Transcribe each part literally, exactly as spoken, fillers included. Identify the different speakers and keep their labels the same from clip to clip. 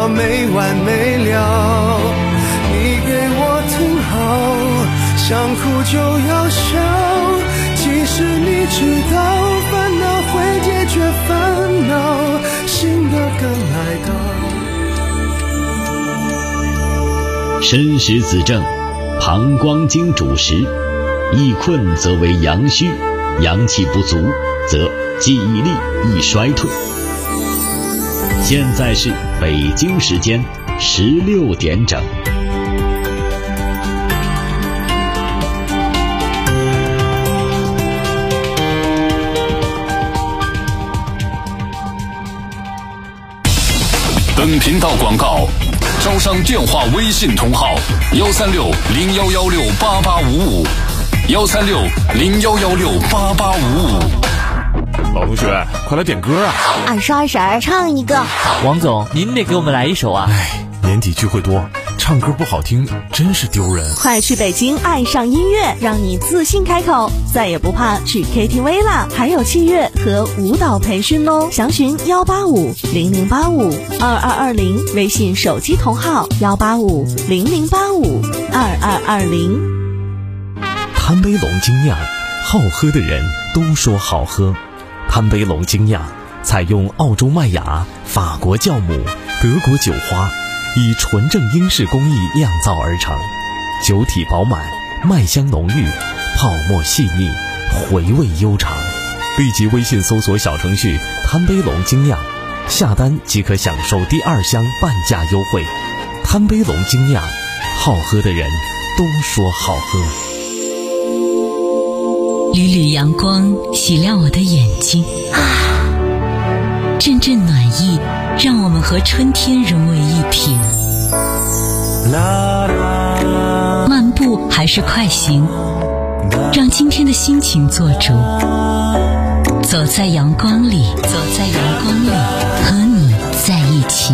Speaker 1: 闹没完没了。你给我听好，想哭就要笑，其实你知道烦恼会解决烦恼，新的刚来到。
Speaker 2: 申时子正，膀胱经主食，易困则为阳虚，阳气不足则记忆力易衰退。现在是北京时间十六点整。
Speaker 3: 本频道广告，招商电话微信同号幺三六零幺幺六八八五五，幺三六零幺幺六八八五五。
Speaker 4: 老同学，快来点歌啊！
Speaker 5: 二十二婶唱一个。
Speaker 6: 王总，您得给我们来一首啊！
Speaker 4: 哎，年底聚会多，唱歌不好听真是丢人。
Speaker 5: 快去北京爱上音乐，让你自信开口，再也不怕去 K T V 啦！还有器乐和舞蹈培训哦，详询幺八五零零八五二二二零，微信手机同号幺八五零零八五二二二零。
Speaker 7: 贪杯龙精酿，好喝的人都说好喝。贪杯龙精酿采用澳洲麦芽、法国酵母、德国酒花，以纯正英式工艺酿造而成，酒体饱满，麦香浓郁，泡沫细腻，回味悠长。立即微信搜索小程序贪杯龙精酿，下单即可享受第二箱半价优惠。贪杯龙精酿，好喝的人都说好喝。
Speaker 8: 缕缕阳光洗亮我的眼睛啊，阵阵暖意让我们和春天融为一体。漫步还是快行，让今天的心情做主。走在阳光里，走在阳光里，和你在一起。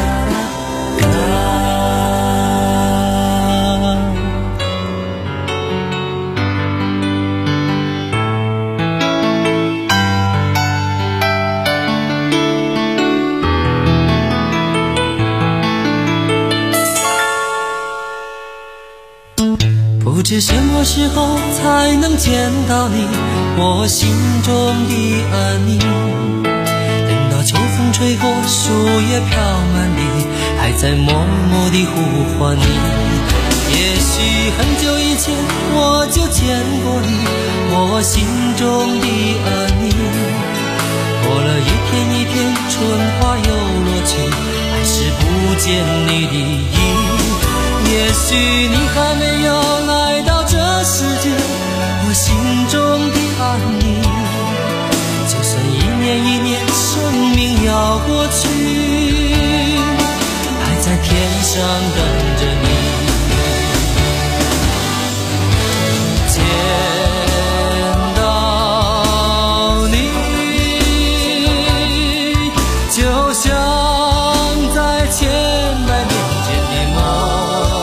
Speaker 9: 不知什么时候才能见到你，我心中的安宁。等到秋风吹过，树叶飘满地，还在默默地呼唤你。也许很久以前我就见过你，我心中的安宁。过了一天一天，春花又落去，还是不见你的影。也许你还没有来到这世界，我心中的安宁。就算一年一年生命要过去，还在天上等着你。见到你，就像在千百年前的梦。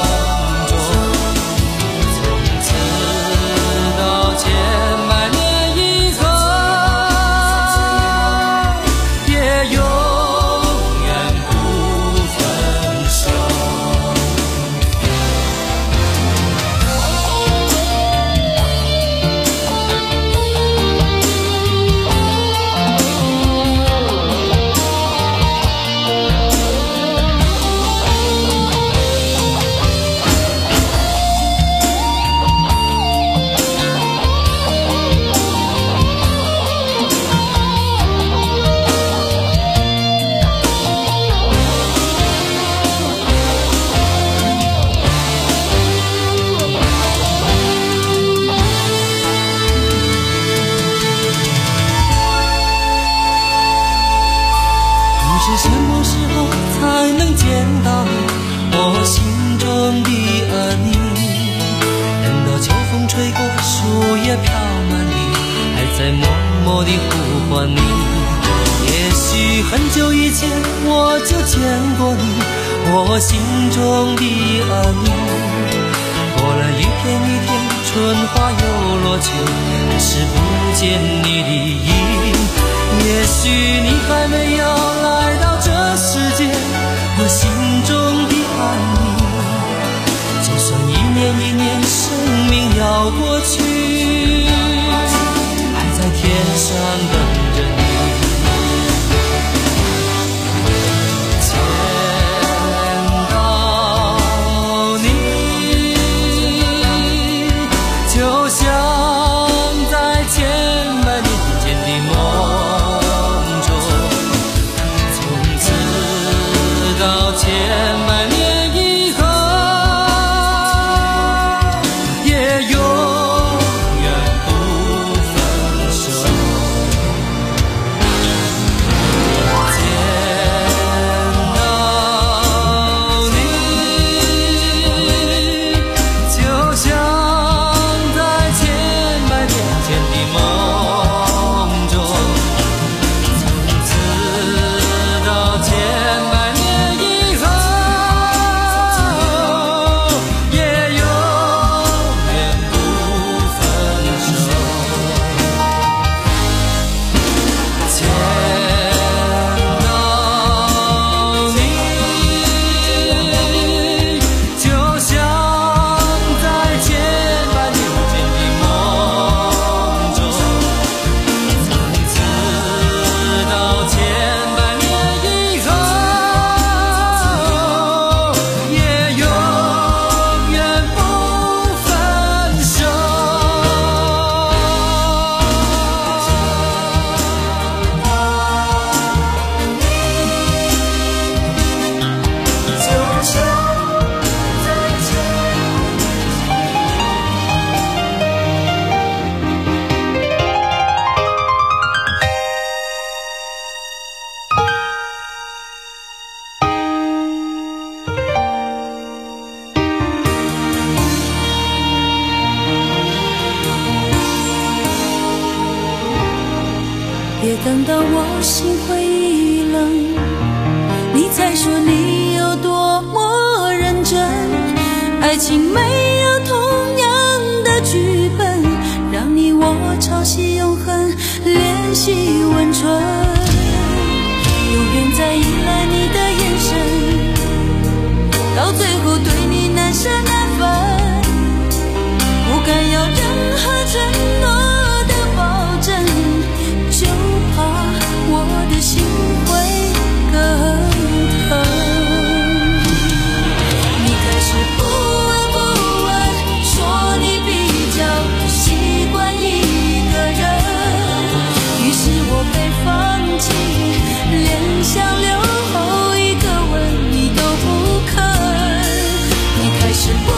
Speaker 9: 什么时候才能见到你，我心中的安宁。等到秋风吹过，树叶飘满地，还在默默地呼唤你。也许很久以前我就见过你，我心中的安宁。过了一天一天，春花又落去，还是不见你的影。也许你还没有来到这世界，我我心中的安宁。就算一年一年生命要过去，还在天上等着你。见到你，就像在千百年前的梦中，从此到千百年以后，也永远不分手。见到你，就像在千百年前的梦中，从此到千百年以后，也永远不分手。见到你，就像在千百年前的梦中，从此到千百年以后，也永远不分手。就像在千
Speaker 10: 别等到我心灰意冷，你才说你有多么认真。爱情没有同样的剧本，让你我朝夕永恒，联系温存。永远在依赖你的眼神，到最后对你难舍难分，不敢要任何承诺的保证，就怕我的心会更疼。你开始不闻不问，说你比较习惯一个人，于是我被放弃，连想留后一个吻你都不肯。你开始不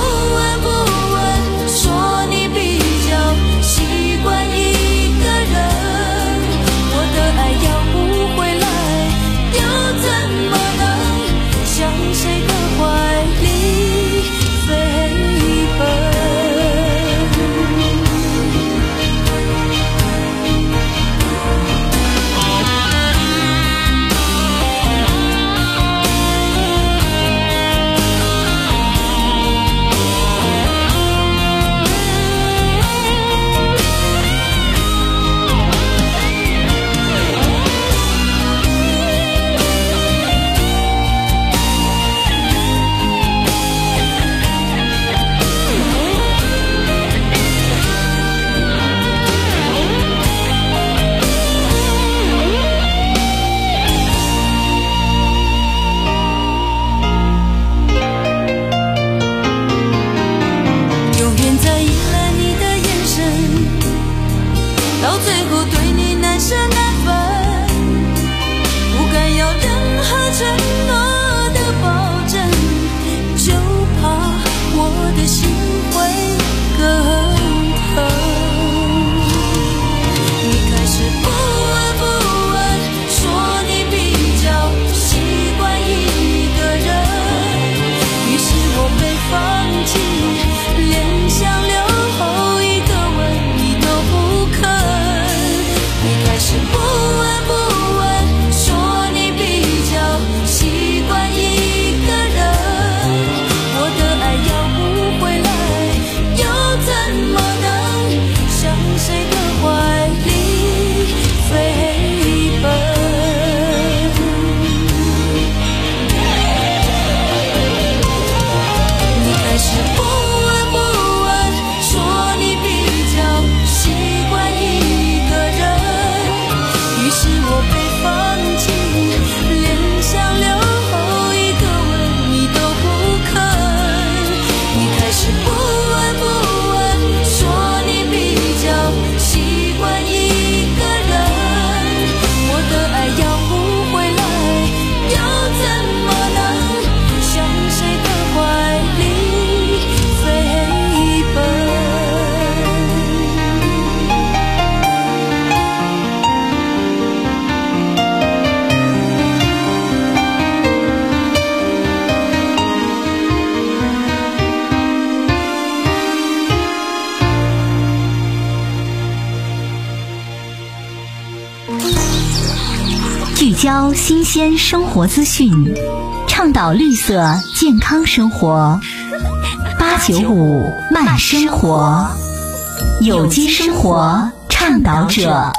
Speaker 8: 交新鲜生活资讯，倡导绿色健康生活。八九五慢生活，有机生活倡导者。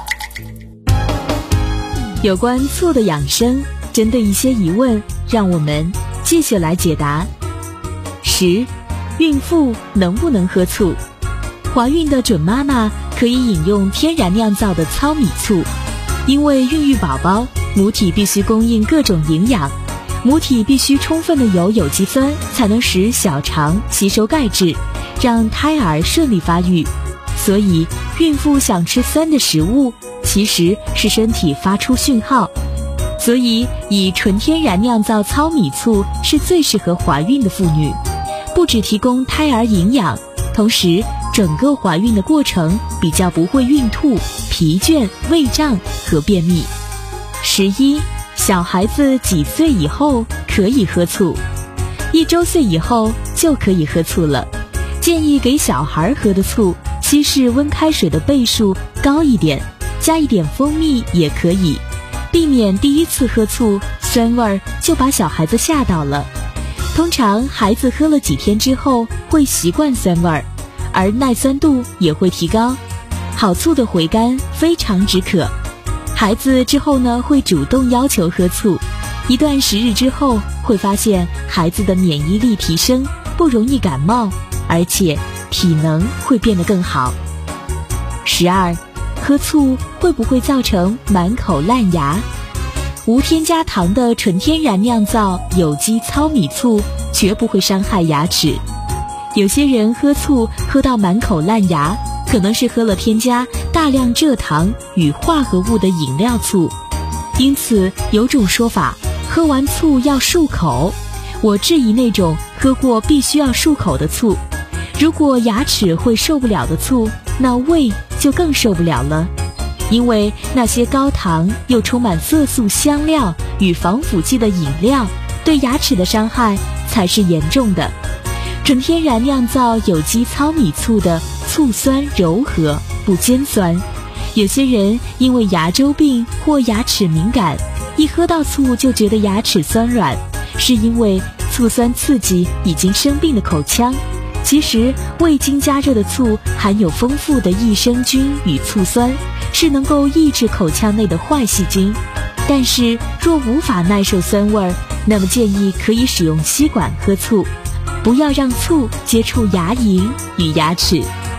Speaker 5: 有关醋的养生，针对一些疑问，让我们继续来解答。十，孕妇能不能喝醋？怀孕的准妈妈可以饮用天然酿造的糙米醋，因为孕育宝宝，母体必须供应各种营养，母体必须充分的有有机酸，才能使小肠吸收钙质，让胎儿顺利发育。所以，孕妇想吃酸的食物，其实是身体发出讯号。所以，以纯天然酿造糙米醋是最适合怀孕的妇女，不只提供胎儿营养，同时整个怀孕的过程比较不会孕吐、疲倦、胃胀和便秘。十一，小孩子几岁以后可以喝醋？一周岁以后就可以喝醋了。建议给小孩喝的醋，稀释温开水的倍数高一点，加一点蜂蜜也可以，避免第一次喝醋酸味儿就把小孩子吓到了。通常孩子喝了几天之后会习惯酸味儿，而耐酸度也会提高。好醋的回甘非常止渴，孩子之后呢会主动要求喝醋，一段时日之后会发现孩子的免疫力提升，不容易感冒，而且体能会变得更好。十二，喝醋会不会造成满口烂牙？无添加糖的纯天然酿造有机糙米醋绝不会伤害牙齿。有些人喝醋喝到满口烂牙，可能是喝了添加大量蔗糖与化合物的饮料醋。因此有种说法，喝完醋要漱口。我质疑那种喝过必须要漱口的醋。如果牙齿会受不了的醋，那胃就更受不了了。因为那些高糖又充满色素香料与防腐剂的饮料，对牙齿的伤害才是严重的。纯天然酿造有机糙米醋的醋酸柔和，不尖酸。有些人因为牙周病或牙齿敏感，一喝到醋就觉得牙齿酸软，是因为醋酸刺激已经生病的口腔。其实未经加热的醋含有丰富的益生菌与醋酸，是能够抑制口腔内的坏细菌。但是若无法耐受酸味，那么建议可以使用吸管喝醋，不要让醋接触牙龈与牙齿。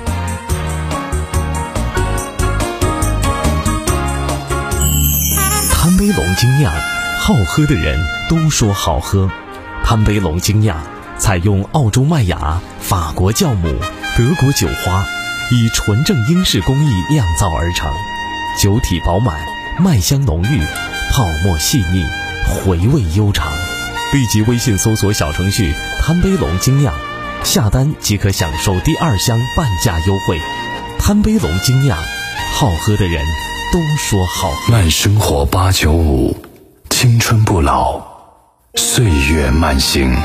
Speaker 7: 贪杯龙精酿，好喝的人都说好喝。贪杯龙精酿采用澳洲麦芽、法国酵母、德国酒花，以纯正英式工艺酿造而成，酒体饱满，麦香浓郁，泡沫细腻，回味悠长。立即微信搜索小程序贪杯龙精酿，下单即可享受第二箱半价优惠。贪杯龙精酿，好喝的人都说好喝。
Speaker 3: 慢生活八九五，青春不老，岁月慢行。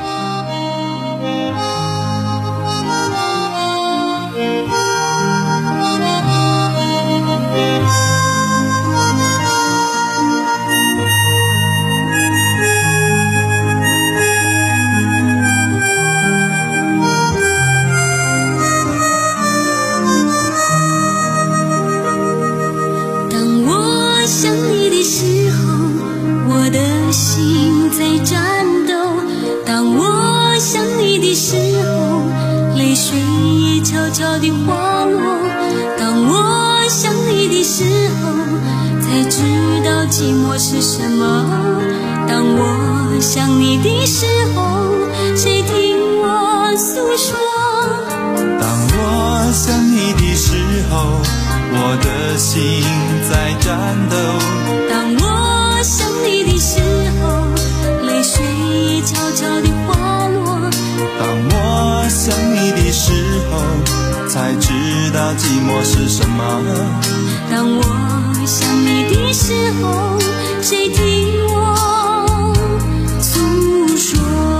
Speaker 10: 寂寞是什么？当我想你的时候，谁听我诉说？
Speaker 1: 当我想你的时候，我的心在颤抖。
Speaker 10: 当我想你的时候，泪水悄悄地滑落。
Speaker 1: 当我想你的时候，才知道寂寞是什么。
Speaker 10: 当我想你的时候，谁听我诉说？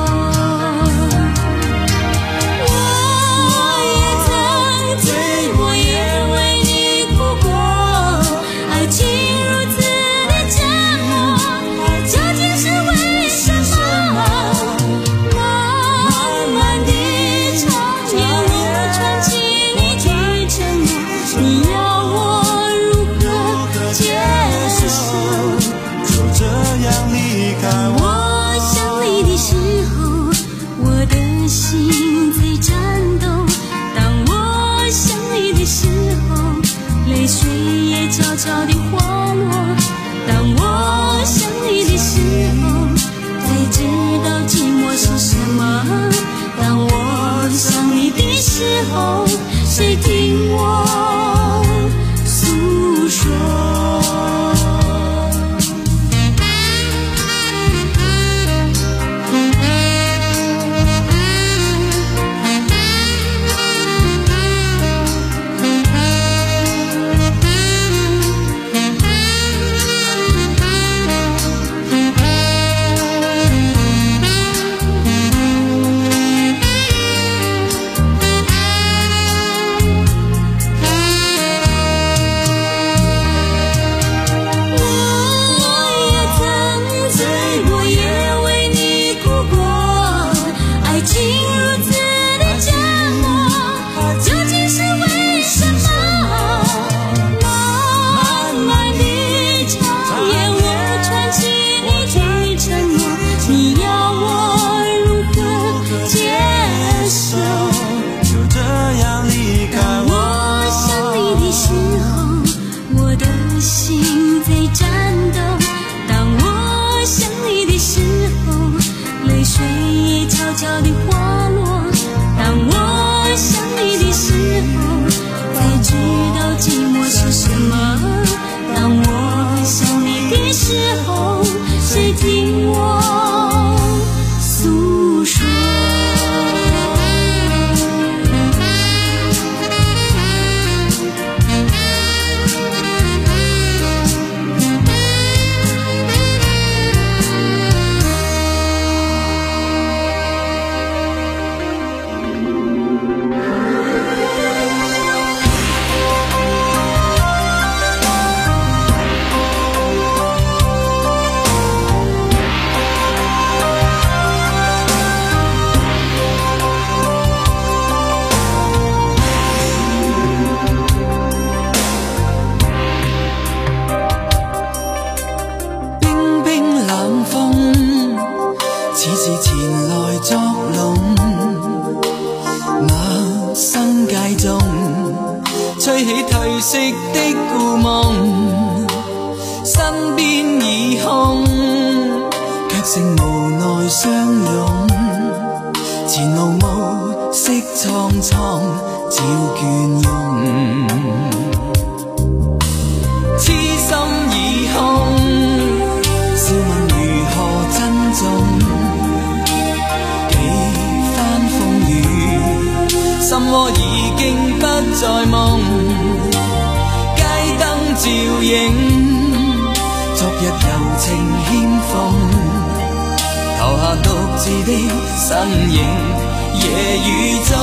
Speaker 10: 我也曾醉过，也为你哭过，爱情如此的折磨。 悄悄地滑落。当我想你的时候，才知道寂寞是什么。当我想你的时候，谁听我诉说？
Speaker 9: 吹起褪色的故梦，身邊已空，卻剩無奈相擁。前路暮色蒼蒼，照倦容。痴心已空，笑問如何珍重？幾番風雨，心窩已經不再夢。照影昨日柔情欠奉，投下獨自的身影，夜雨中，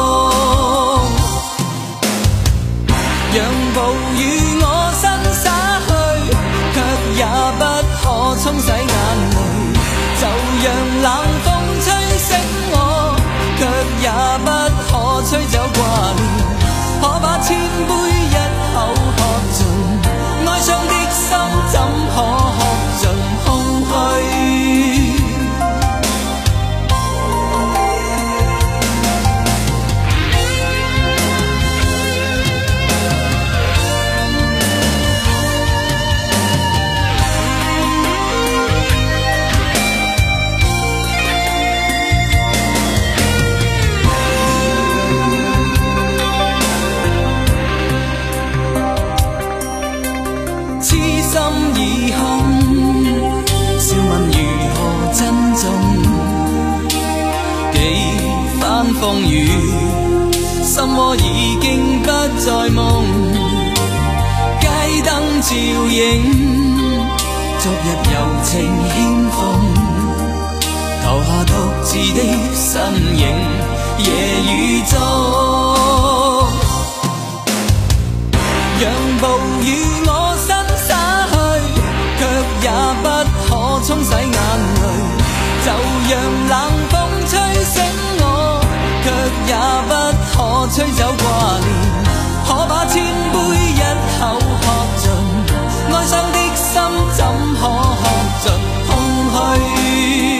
Speaker 9: 讓暴雨我身灑去，卻也不可沖洗眼淚。就讓冷風吹醒我，卻也不可吹走掛念。可把千杯一口喝盡，哀傷的心怎可喝盡空虛？風雨，心窩已經不再夢，街燈照影昨日柔情欠奉，投下獨自的身影，夜雨中，讓暴雨我身灑去，卻也不可沖洗眼淚。就讓冷風吹醒我，卻也不可吹走掛念。可把千杯一口喝盡，哀傷的心怎可喝盡空虛？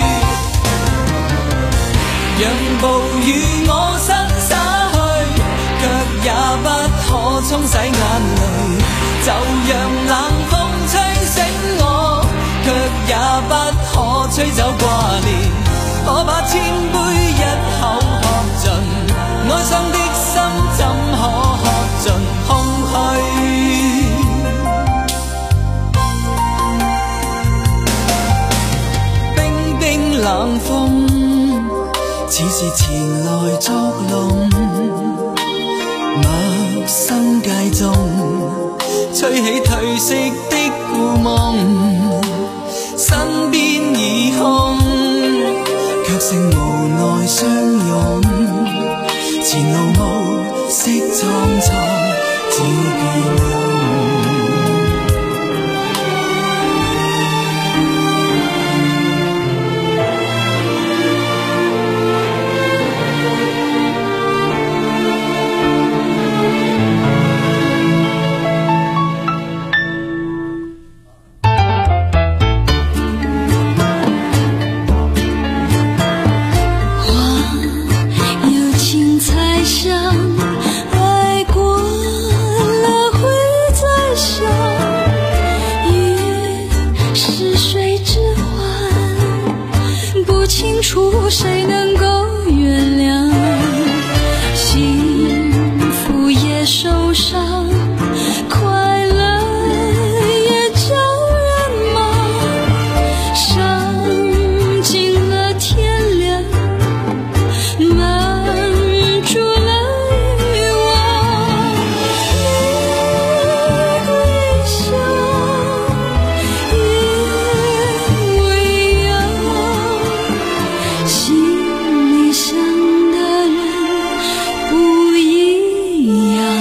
Speaker 9: 讓暴雨我身灑去，卻也不可沖洗眼淚。就讓冷風吹醒我，卻也不可吹走掛念。可把千杯一口喝盡，哀傷的心怎可喝盡空虛？冰冰冷風，似是前來作弄。陌生街中，吹起褪色的故夢，身邊已空，卻剩無奈相擁。前路暮色蒼蒼，照倦容。
Speaker 10: 爱过了会再谁能够原谅？幸福也受伤，快乐也叫人忙，伤尽了天亮，瞒住了欲望。玫瑰香也微扬，心里想的人不一样。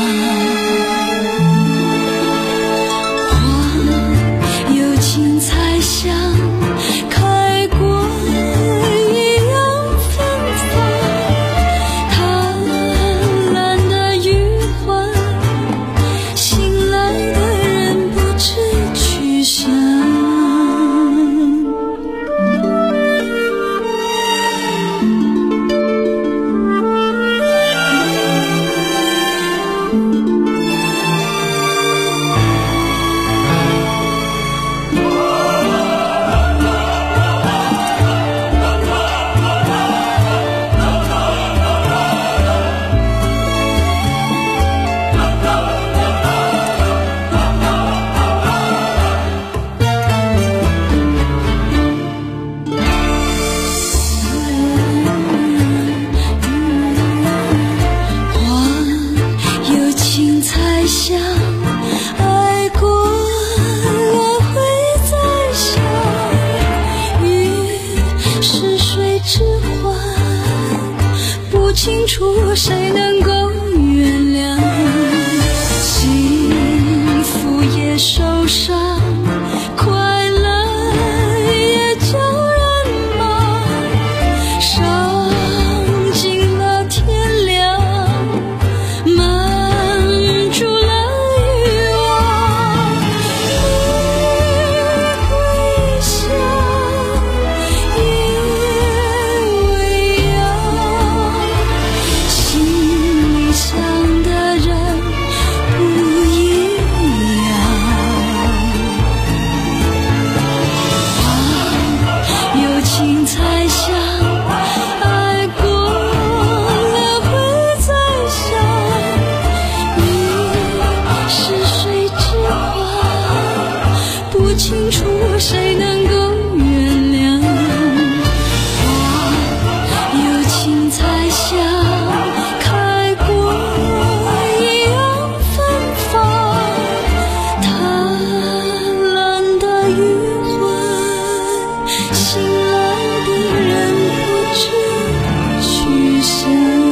Speaker 10: 花有青菜香，开过一样芬芳，贪婪的余欢，醒来的人不知去向。花有青菜香，爱过了会再想。雨是水之欢，不清楚谁能够原谅。幸福也受伤，快乐也叫人忙，伤尽了天亮，瞒住了欲望。玫瑰香也微扬，心里想的人不一样。花有青菜香，爱过了会再想。雨是水之欢，不清楚谁能够原谅。花有青菜香，开过一样芬芳，贪婪的余欢，醒来的人不知去向。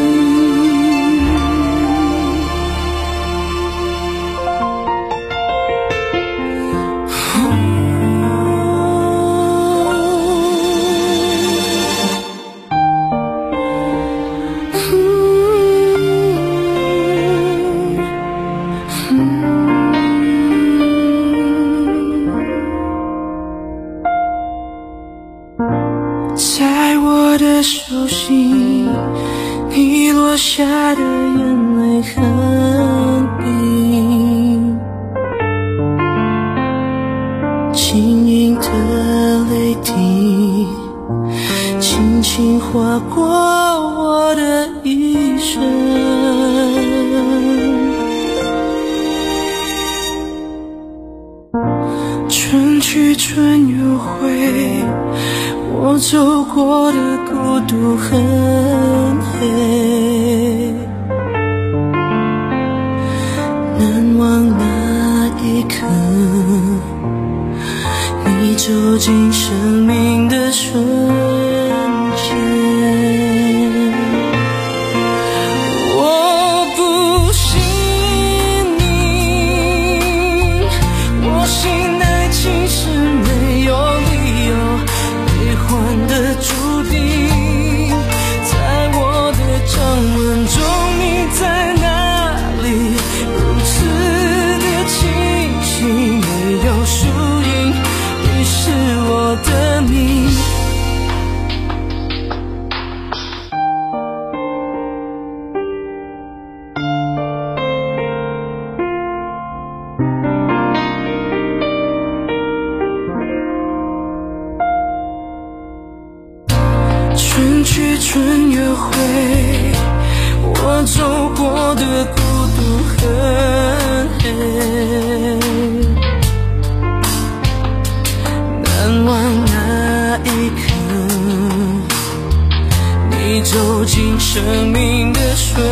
Speaker 1: 在我的手心，你落下的眼泪很冰，轻盈的泪滴，轻轻划过我的一生。春去春又回，我走过的孤独很黑，难忘那一刻，你走进生命的瞬间。我不信你，我信爱情是没有理由悲欢的注定，在我的掌纹中你在哪里？如此的清晰，没有输赢，你是我的命。 去春约会，我走过的孤独很黑，难忘那一刻你走进生命的瞬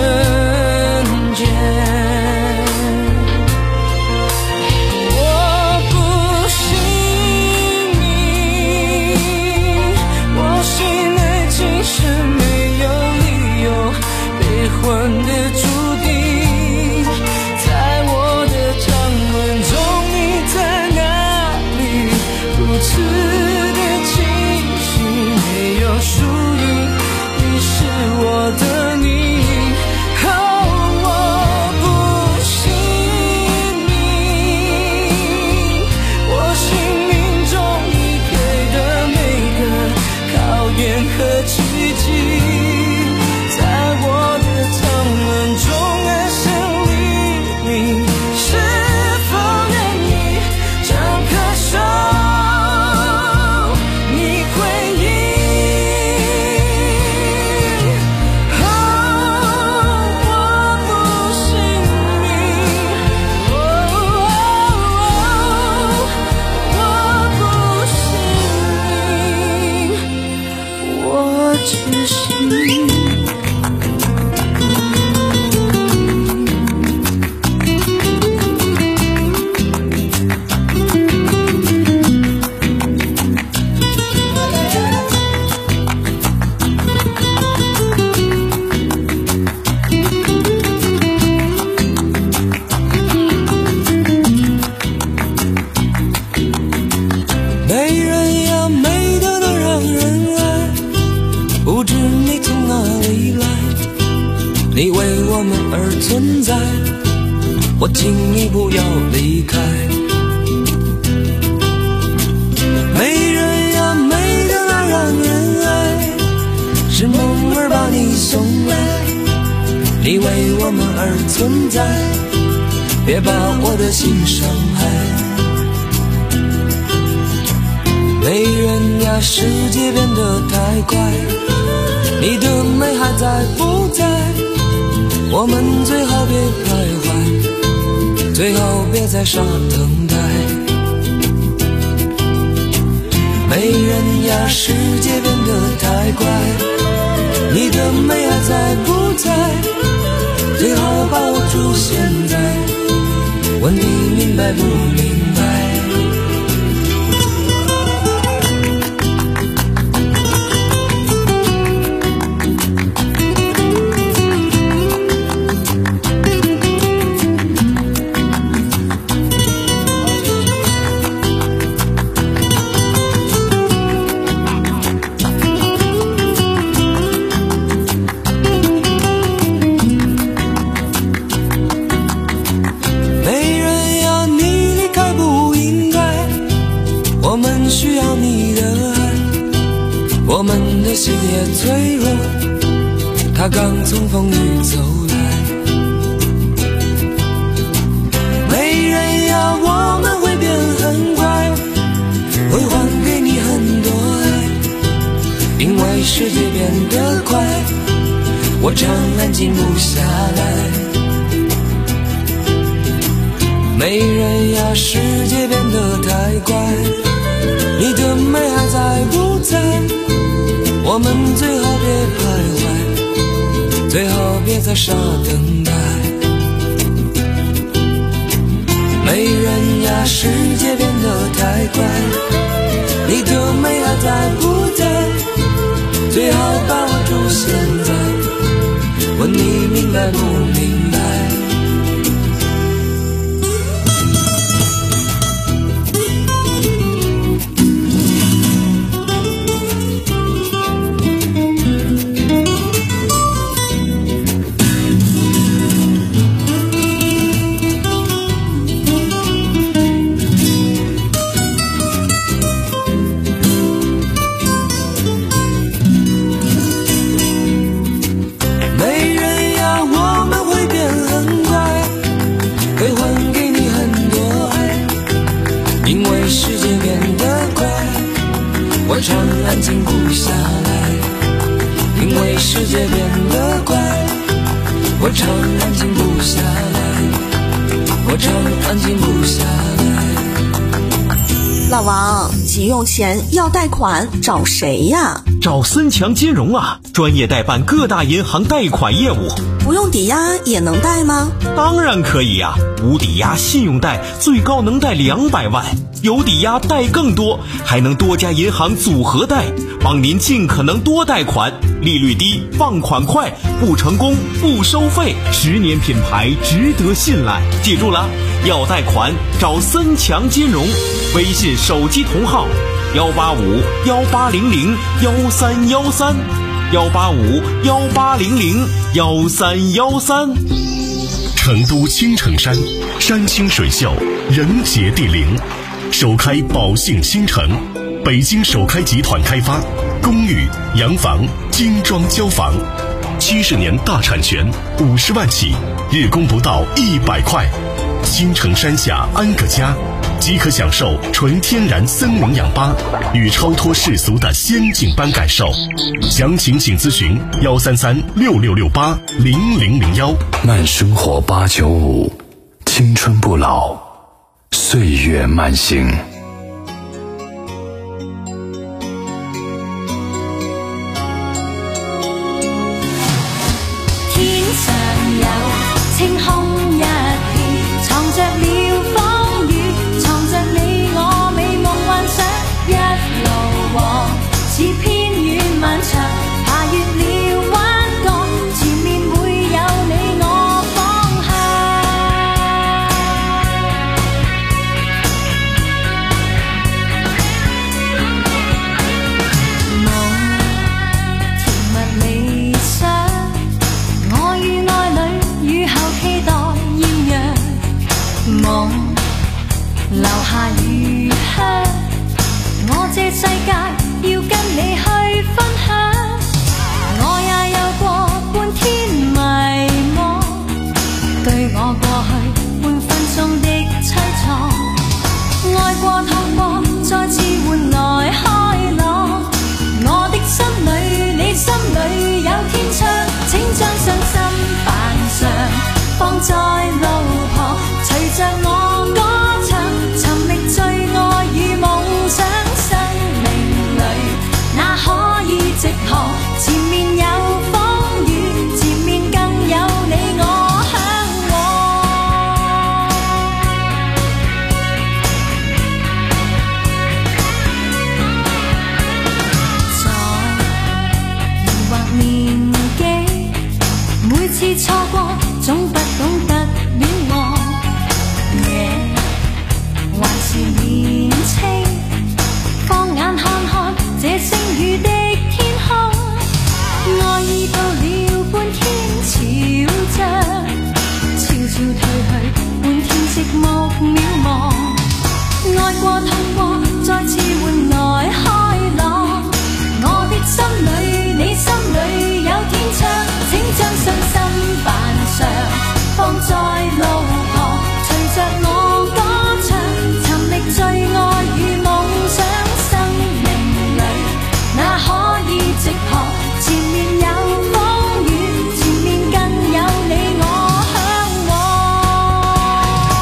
Speaker 1: 间。魂的注定，在我的长门中，你在哪里？如此的清晰，没有输赢，你是我的你。哦，我不信命，我sinh命中你给的每个考验和奇迹。
Speaker 9: 你为我们而存在，我请你不要离开。美人呀，美得那让人爱，是梦儿把你送来。你为我们而存在，别把我的心伤害。美人呀，世界变得太快，你的美还在不在？我们最好别徘徊，最好别再傻等待。美人呀，世界变得太快，你的美还在不在？最好把握住现在，问你明白不明白？我们的心也脆弱，它刚从风雨走来。美人呀，我们会变很快，会还给你很多爱，因为世界变得快，我常安静不下来。美人呀，世界变得太快，你的美还在不在？我们最好别徘徊，最好别再傻等待。美人呀，世界变得太快，你的美还在不在？最好把握住现在，问你明白不明白？ 因为世界变得快，我常安静不下来，我常安静不下来。
Speaker 5: 老王，急用钱要贷款找谁呀？
Speaker 7: 找森强金融啊，专业代办各大银行贷款业务。
Speaker 5: 不用抵押也能贷吗？
Speaker 7: 当然可以呀、啊，无抵押信用贷最高能贷两百万，有抵押贷更多，还能多家银行组合贷，帮您尽可能多贷款，利率低，放款快，不成功不收费，十年品牌值得信赖。记住了，要贷款找森强金融，微信手机同号幺八五幺八零零幺三幺三。幺八五幺八零零幺三幺三。
Speaker 11: 成都青城山，山清水秀，人杰地灵，首开宝兴新城，北京首开集团开发，公寓、洋房、精装交房，七十年大产权，五十万起，日供不到一百块。青城山下安个家，即可享受纯天然森林氧吧与超脱世俗的仙境般感受。详情请咨询幺三三六六六八零零零幺。
Speaker 3: 慢生活八九五，青春不老，岁月慢行。
Speaker 10: 天上有清空一片，藏着了風雨，藏着你我美夢幻想，一路往似偏遠漫長，爬越了彎角，前面會有你我方向。夢甜蜜理想，我與愛侶雨後期待豔陽，夢留下餘香，我這世界要跟你去分享。我也有過半天迷惘，對我過去半分鐘的淒愴，愛過痛過再次換來開朗。我的心裏你心裏有天窗，請將傷心扮上放在路旁，隨着我歌唱，尋覓最愛與夢想。生命裏哪可以直航，前面有風雨，前面更有你我向往。在疑惑年紀，每次錯過總不懂得戀愛，夜還是年青，放眼看看這星雨的天空，愛已到了半天潮漲，悄悄退去，半天寂寞渺茫，愛過痛過再次換來開朗。我的心裏你心裏有天窗，請將傷心扮上放在路旁，隨着我歌唱，尋覓最愛與夢想。生命裏哪可以直航，前面有風雨，前面更有你我向往。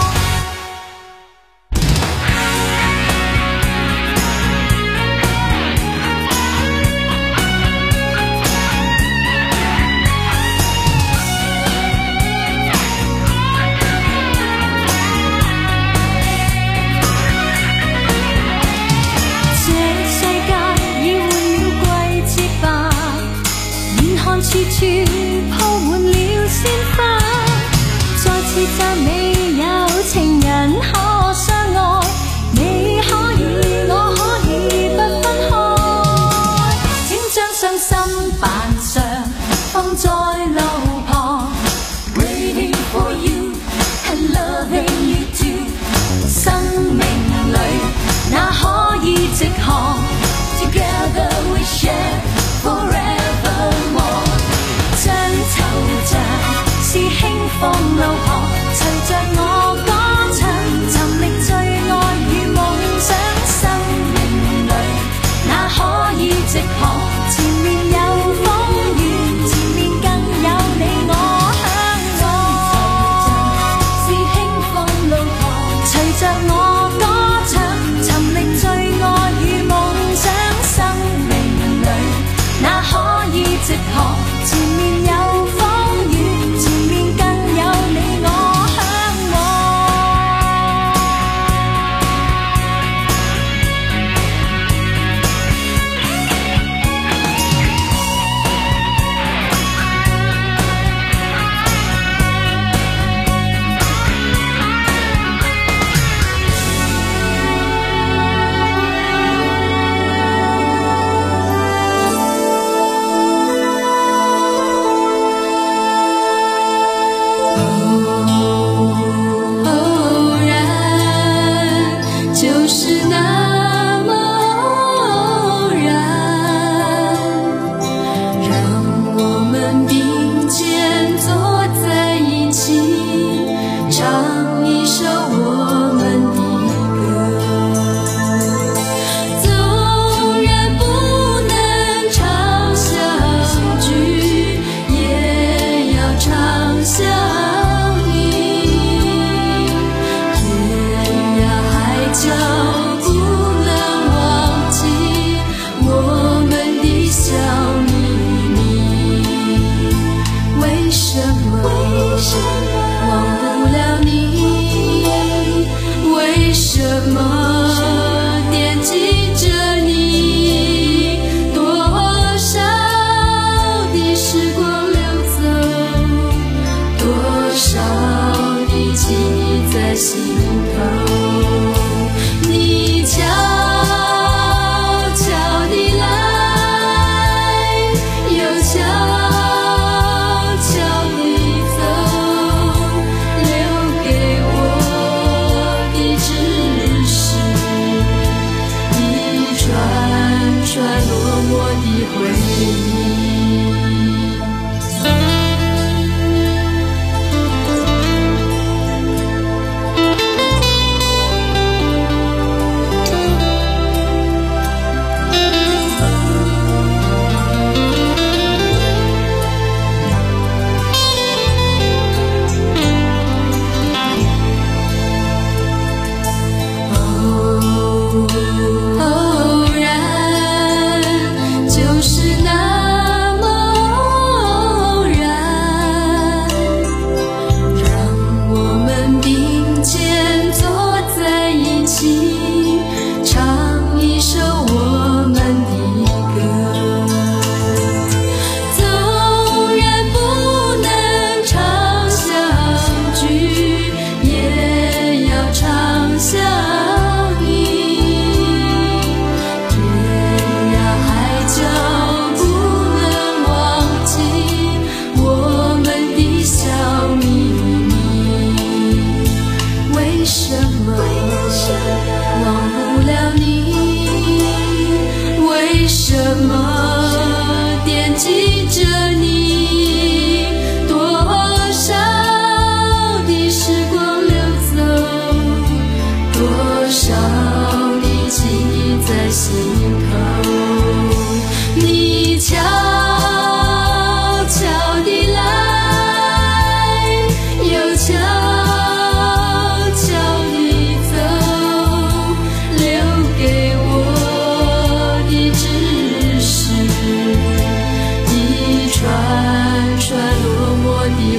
Speaker 10: 這世界已換了季節吧，眼看處處鋪滿了鮮花，再次讚美有情人可相愛，你可以我可以不分開，請將傷心扮上放在路旁 ，Waiting for you and loving you too。生命裏哪可以直航 ，Together we share forevermore。將惆悵是輕放路旁，隨着我歌唱，尋覓最愛與夢想。生命裏哪可以直航，前面有風雨。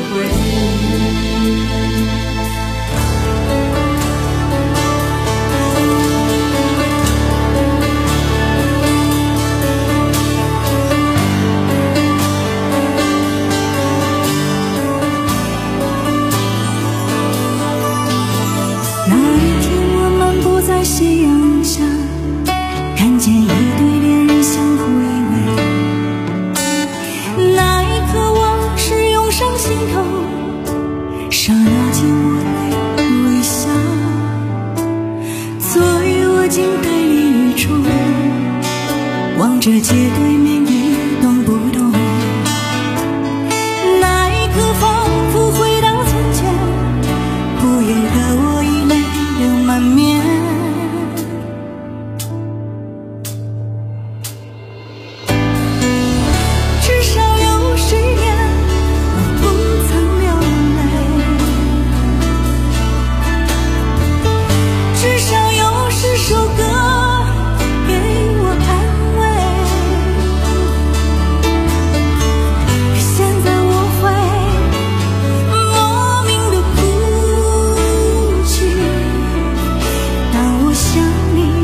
Speaker 10: 回忆。 那一天我漫步在夕阳下，看见一对恋人相互依偎，那一刻往事涌上心头，刹那间我泪微下，所以我竟呆立雨中，望着街对面一动不动，那一刻仿佛回到从前，不由得我已泪流满面。至少有十年我不曾流泪，至少有十首歌给我安慰。现在我会莫名的哭泣，当我想你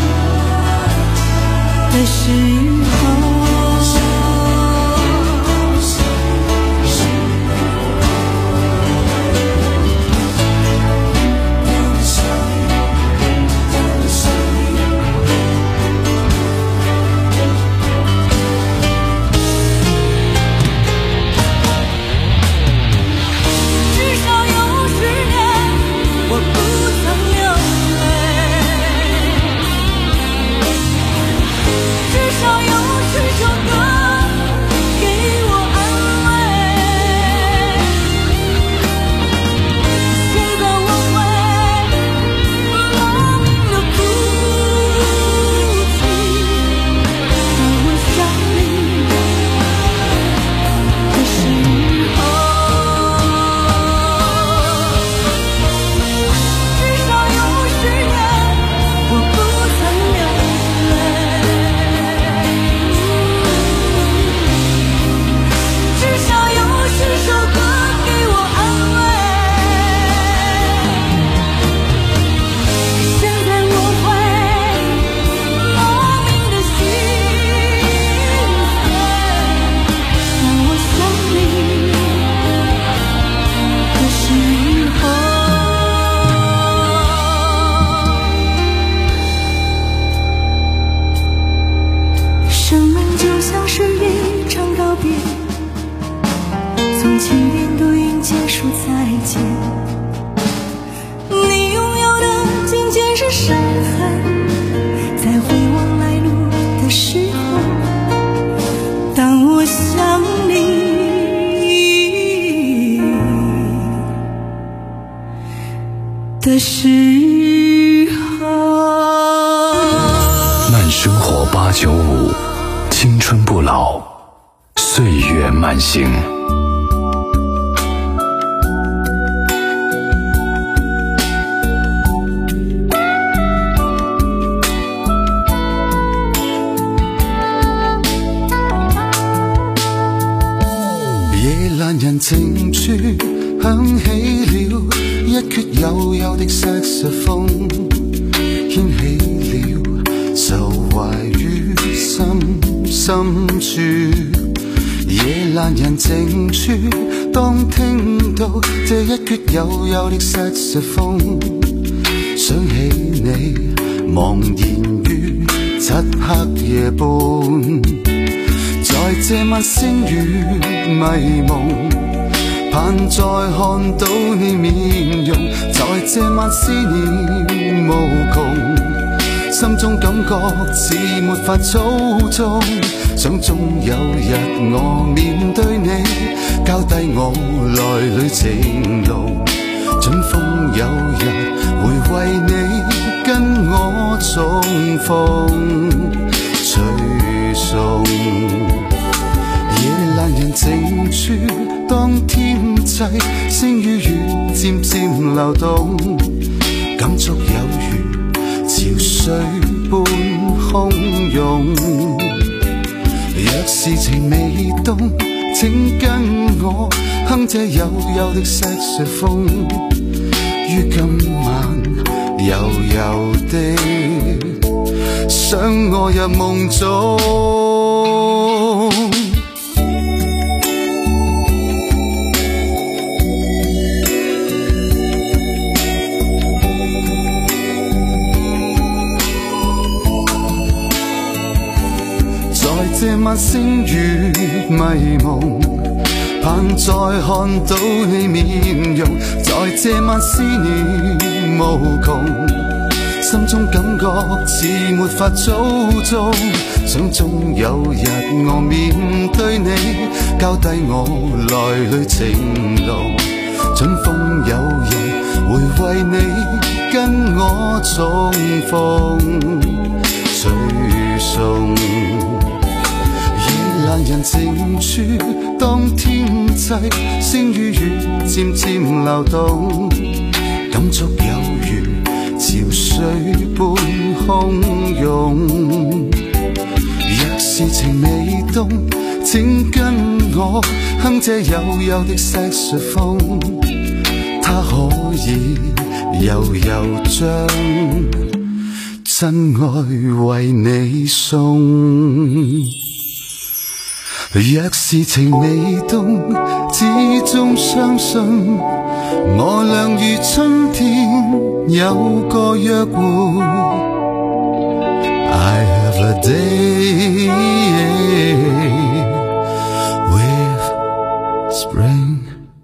Speaker 10: 的时候。至少有十年我不曾流泪，至少有十首歌给我安慰。现在我会莫名的哭泣，当我想你的时候。至少有十年我不曾流泪，至少有十首歌给我安慰。现在我会莫名的心碎，当我想你的时候。生命就像是一场告别，从亲人都应结束再见，你拥有的仅仅是伤痕，在回望来路的时候，当我想你的时候。
Speaker 3: 慢生活八九五，青春不老，岁月慢行。
Speaker 1: 夜闌人靜處響起了一闕幽幽的薩克風，掀起了愁懷於心深處。夜闌人靜處，當聽到這一闕幽幽的薩克風，想起你茫然於漆黑夜半，在這晚星雨迷蒙，盼再看到你面容，在這晚思念無窮，心中感覺似沒法操縱，想終有日我面對你，交低我來旅程路，準風有日會為你跟我重逢隨送。夜闌人靜處，當天際星與月漸漸流動，感觸有如潮水般洶湧。若是情未凍，請跟我哼這悠悠的色士風，於今晚柔柔地想我入夢中。在這晚星雨迷蒙，盼再看到你面容，在這晚思念無窮，心中感覺似沒法操縱，想終有日我面對你，交低我來去情路，準風有人會為你跟我重逢隨送。夜闌人靜處，當天際星與雨漸漸流動，感觸有如潮水般洶湧。若是情未凍，請跟我哼這悠悠的色士風，它可以柔柔將真愛為你送。若是情未凍，始終相信我倆如春天有個約會。I have a day with spring。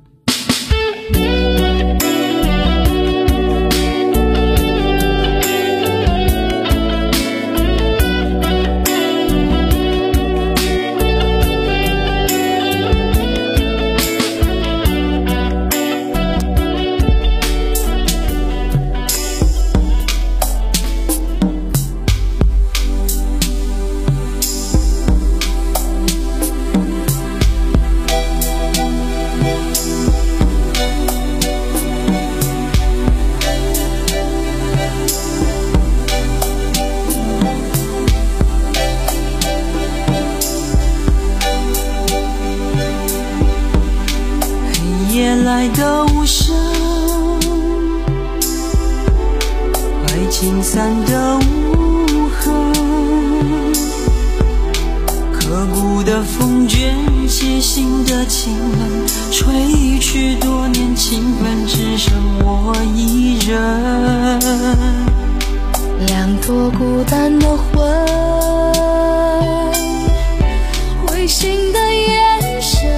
Speaker 10: 来的无声，爱情散的无痕，刻骨的风卷起心的情冷，吹去多年情分，只剩我一人。
Speaker 12: 两朵孤单的魂，灰心的眼神，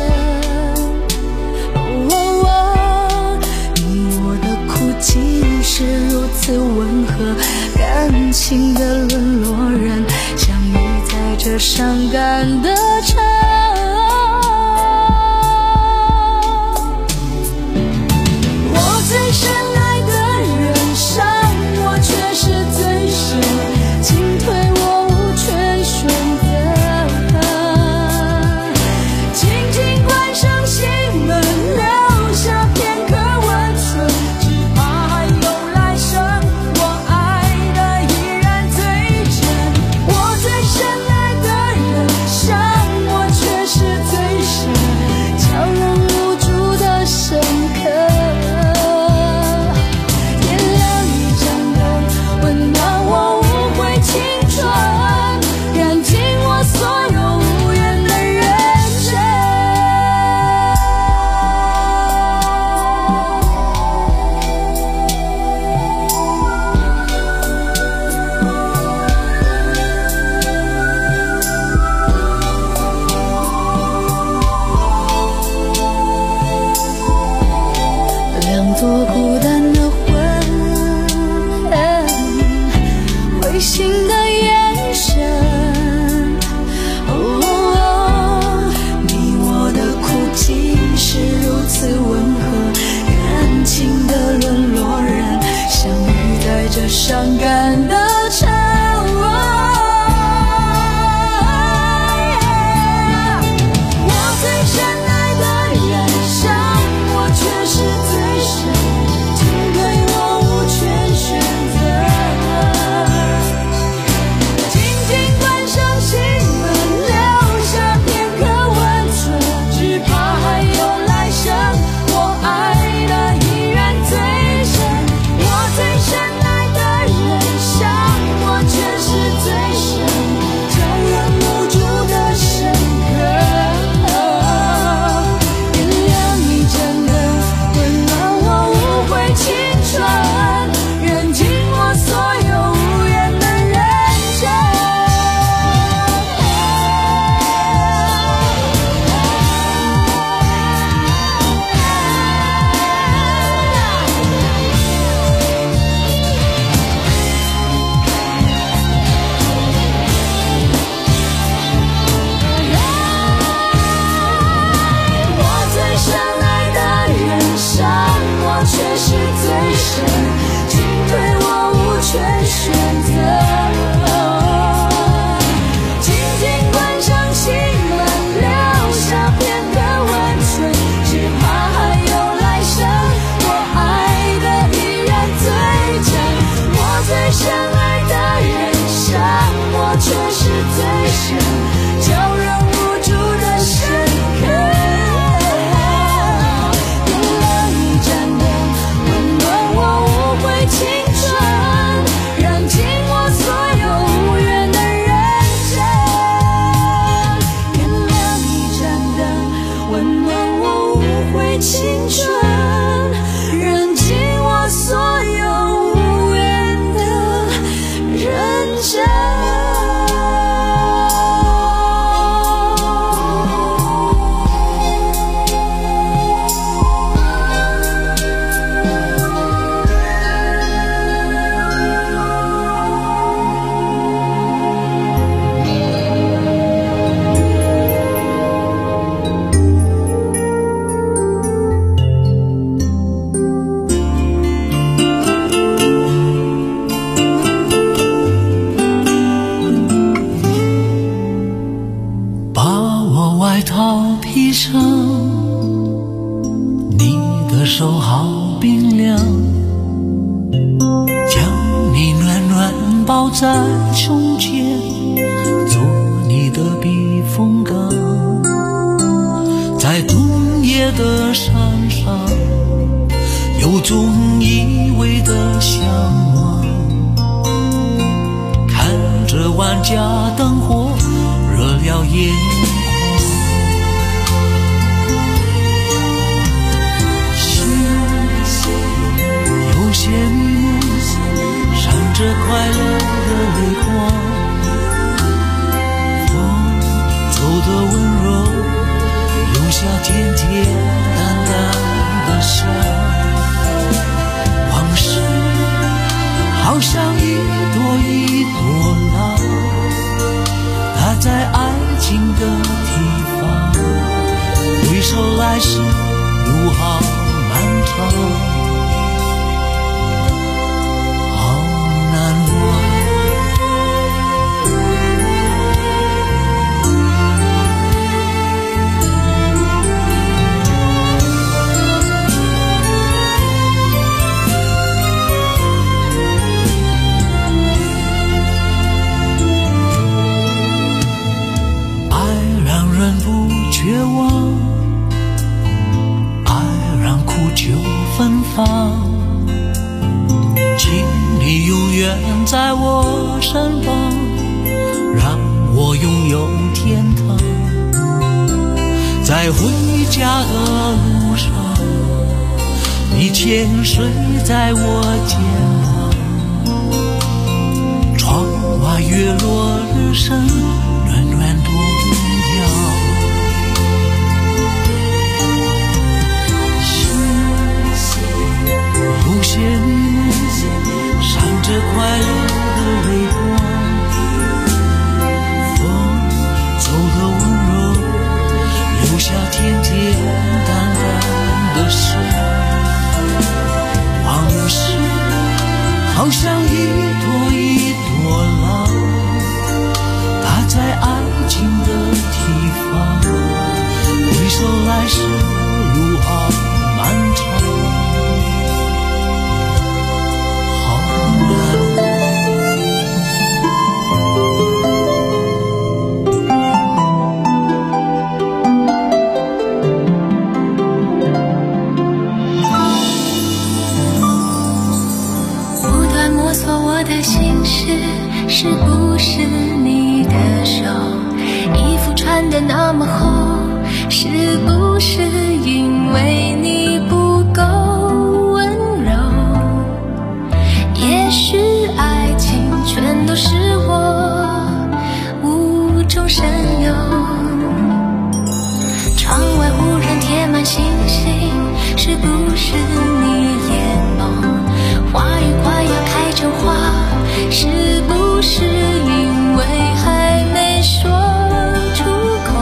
Speaker 12: 竟是如此温和，感情的沦落人，相遇在这伤感的城。我最深爱的人，伤我却是最深，进退我无权选择。
Speaker 10: 的青春，扔进我所有无缘的认真。
Speaker 9: 披上你的手好冰凉，将你暖暖抱在胸前，做你的避风港。在冬夜的山上，有种依偎的向往，看着万家灯火热了眼有些迷蒙，闪着快乐的泪光。风走得温柔，留下甜甜淡淡的香。往事好像一朵一朵浪，它在爱情的地方。回首来时，路好漫长。绝望，爱让苦酒芬芳，请你永远在我身旁，让我拥有天堂。在回家的路上，你潜水在我肩膀，窗外月落日升，暖暖动摇。有些迷蒙，闪着快乐的泪光。风走得温柔，留下甜甜淡淡的香。往事好像一朵一朵浪，它在爱情的地方。回首来时，路好漫长。
Speaker 10: 是不是你的手衣服穿得那么厚，是不是因为你不够温柔？也许爱情全都是我无中生有。窗外忽然贴满星星，是不是你眼眸花语快要开成花？是不是因为还没说出口？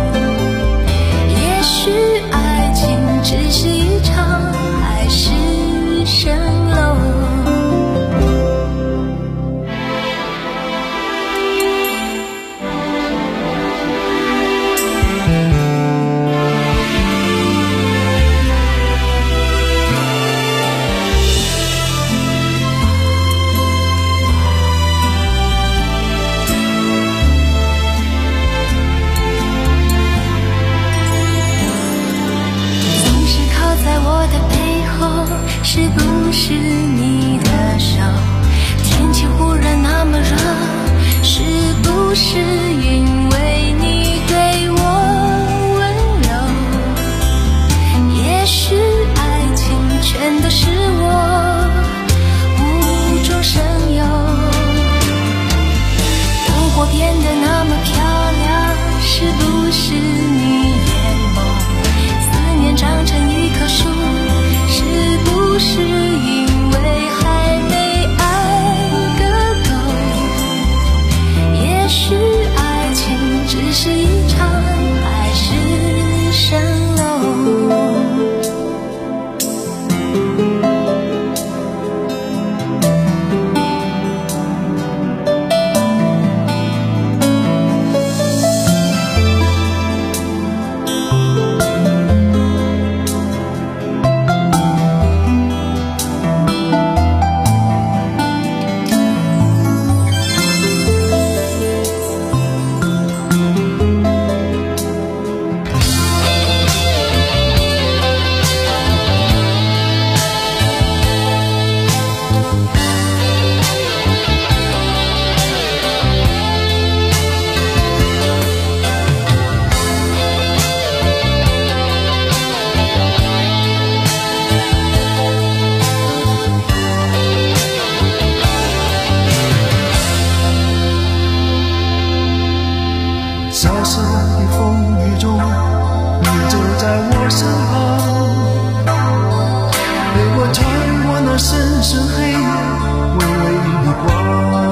Speaker 10: 也许爱情只是一场海市蜃楼。是不是你的手天气忽然那么热？是不是因为你对我温柔？也
Speaker 1: 我身旁，陪我穿过那深深黑夜，微微的光。